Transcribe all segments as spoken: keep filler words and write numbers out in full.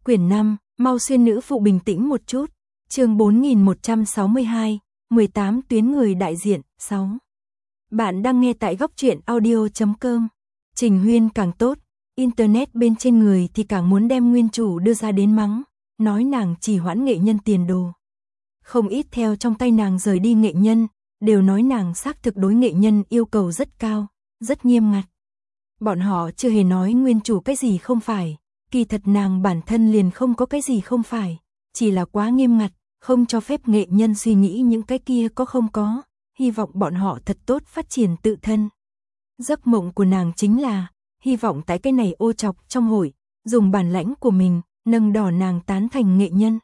Quyển năm, mau xuyên nữ phụ bình tĩnh một chút. Chương bốn nghìn một trăm sáu mươi hai, mười tám tuyến người đại diện, sáu. Bạn đang nghe tại góc truyện audio chấm com. Trình Huyên càng tốt, internet bên trên người thì càng muốn đem nguyên chủ đưa ra đến mắng, nói nàng chỉ hoãn nghệ nhân tiền đồ. Không ít theo trong tay nàng rời đi nghệ nhân, đều nói nàng xác thực đối nghệ nhân yêu cầu rất cao, rất nghiêm ngặt. Bọn họ chưa hề nói nguyên chủ cái gì không phải, kỳ thật nàng bản thân liền không có cái gì không phải, chỉ là quá nghiêm ngặt, không cho phép nghệ nhân suy nghĩ những cái kia có không có, hy vọng bọn họ thật tốt phát triển tự thân. Giấc mộng của nàng chính là, hy vọng tại cái này ô chọc trong hội, dùng bản lãnh của mình, nâng đỏ nàng tán thành nghệ nhân.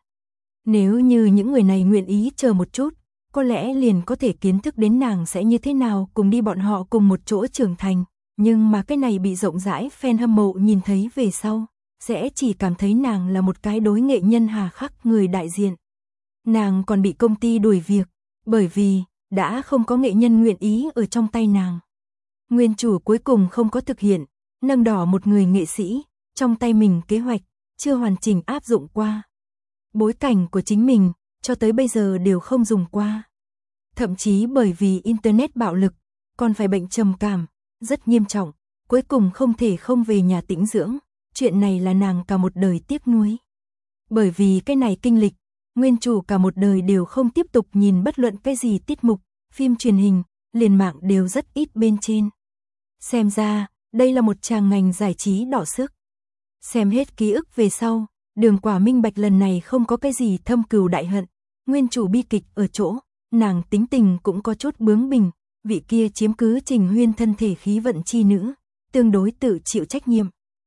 Nếu như những người này nguyện ý chờ một chút, có lẽ liền có thể kiến thức đến nàng sẽ như thế nào cùng đi bọn họ cùng một chỗ trưởng thành. Nhưng mà cái này bị rộng rãi fan hâm mộ nhìn thấy về sau, sẽ chỉ cảm thấy nàng là một cái đối nghệ nhân hà khắc người đại diện. Nàng còn bị công ty đuổi việc, bởi vì đã không có nghệ nhân nguyện ý ở trong tay nàng. Nguyên chủ cuối cùng không có thực hiện, nâng đỏ một người nghệ sĩ, trong tay mình kế hoạch, chưa hoàn chỉnh áp dụng qua. Bối cảnh của chính mình, cho tới bây giờ đều không dùng qua. Thậm chí bởi vì internet bạo lực, còn phải bệnh trầm cảm, rất nghiêm trọng, cuối cùng không thể không về nhà tĩnh dưỡng, chuyện này là nàng cả một đời tiếc nuối. Bởi vì cái này kinh lịch, nguyên chủ cả một đời đều không tiếp tục nhìn bất luận cái gì tiết mục, phim truyền hình, liền mạng đều rất ít bên trên. Xem ra, đây là một tràng ngành giải trí đỏ sức. Xem hết ký ức về sau, Đường Quả minh bạch lần này không có cái gì thâm cừu đại hận, nguyên chủ bi kịch ở chỗ, nàng tính tình cũng có chút bướng bỉnh. Vị kia chiếm cứ Trình Huyên thân thể khí vận chi nữ, tương đối tự chịu trách nhiệm.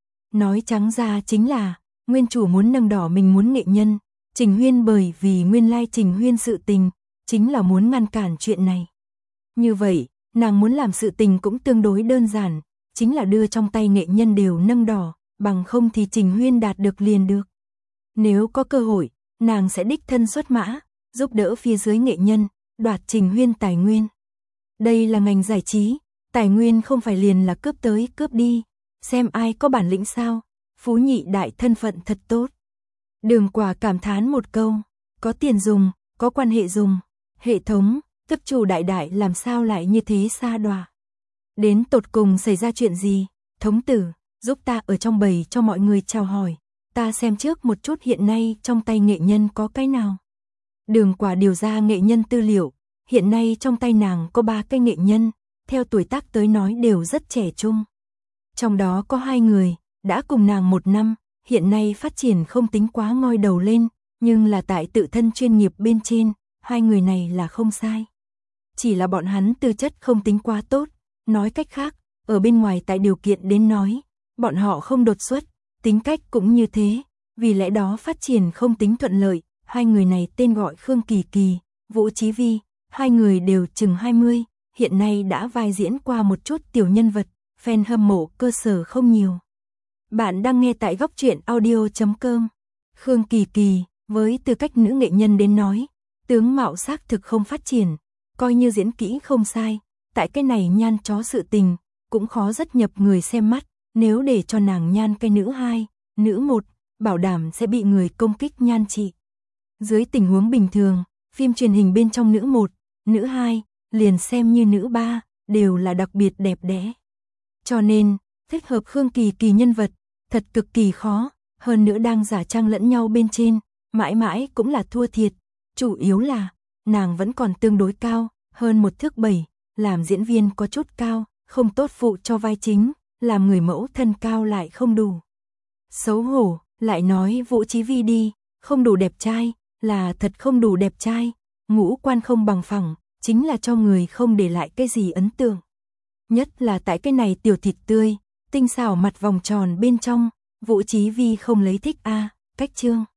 Nói trắng ra chính là, nguyên chủ muốn nâng đỏ mình muốn nghệ nhân, Trình Huyên bởi vì nguyên lai Trình Huyên sự tình, chính là muốn ngăn cản chuyện này. Như vậy, nàng muốn làm sự tình cũng tương đối đơn giản, chính là đưa trong tay nghệ nhân đều nâng đỏ, bằng không thì Trình Huyên đạt được liền được. Nếu có cơ hội, nàng sẽ đích thân xuất mã, giúp đỡ phía dưới nghệ nhân, đoạt Trình Huyên tài nguyên. Đây là ngành giải trí, tài nguyên không phải liền là cướp tới cướp đi, xem ai có bản lĩnh sao, phú nhị đại thân phận thật tốt. Đường Quả cảm thán một câu, có tiền dùng, có quan hệ dùng, hệ thống, cấp chủ đại đại làm sao lại như thế xa đọa. Đến tột cùng xảy ra chuyện gì, thống tử, giúp ta ở trong bầy cho mọi người chào hỏi, ta xem trước một chút hiện nay trong tay nghệ nhân có cái nào. Đường Quả điều ra nghệ nhân tư liệu. Hiện nay trong tay nàng có ba cái nghệ nhân, theo tuổi tác tới nói đều rất trẻ trung. Trong đó có hai người, đã cùng nàng một năm, hiện nay phát triển không tính quá ngoi đầu lên, nhưng là tại tự thân chuyên nghiệp bên trên, hai người này là không sai. Chỉ là bọn hắn tư chất không tính quá tốt, nói cách khác, ở bên ngoài tại điều kiện đến nói, bọn họ không đột xuất, tính cách cũng như thế, vì lẽ đó phát triển không tính thuận lợi, hai người này tên gọi Khương Kỳ Kỳ, Vũ Chí Vi. Hai người đều chừng hai mươi, hiện nay đã vai diễn qua một chút tiểu nhân vật, fan hâm mộ cơ sở không nhiều. Bạn đang nghe tại góc truyện audio chấm com. Khương Kỳ Kỳ, với tư cách nữ nghệ nhân đến nói, tướng mạo xác thực không phát triển, coi như diễn kỹ không sai, tại cái này nhan chó sự tình, cũng khó rất nhập người xem mắt, nếu để cho nàng nhan cái nữ hai, nữ một, bảo đảm sẽ bị người công kích nhan trị. Dưới tình huống bình thường, phim truyền hình bên trong nữ một, nữ hai, liền xem như nữ ba, đều là đặc biệt đẹp đẽ. Cho nên, thích hợp Khương Kỳ Kỳ nhân vật, thật cực kỳ khó, hơn nữa đang giả trang lẫn nhau bên trên, mãi mãi cũng là thua thiệt. Chủ yếu là, nàng vẫn còn tương đối cao, hơn một thước bảy, làm diễn viên có chút cao, không tốt phụ cho vai chính, làm người mẫu thân cao lại không đủ. Xấu hổ, lại nói Vũ Chí Vi đi, không đủ đẹp trai, là thật không đủ đẹp trai. Ngũ quan không bằng phẳng, chính là cho người không để lại cái gì ấn tượng. Nhất là tại cái này tiểu thịt tươi, tinh xảo mặt vòng tròn bên trong, Vũ Chí Vi không lấy thích a, cách trương.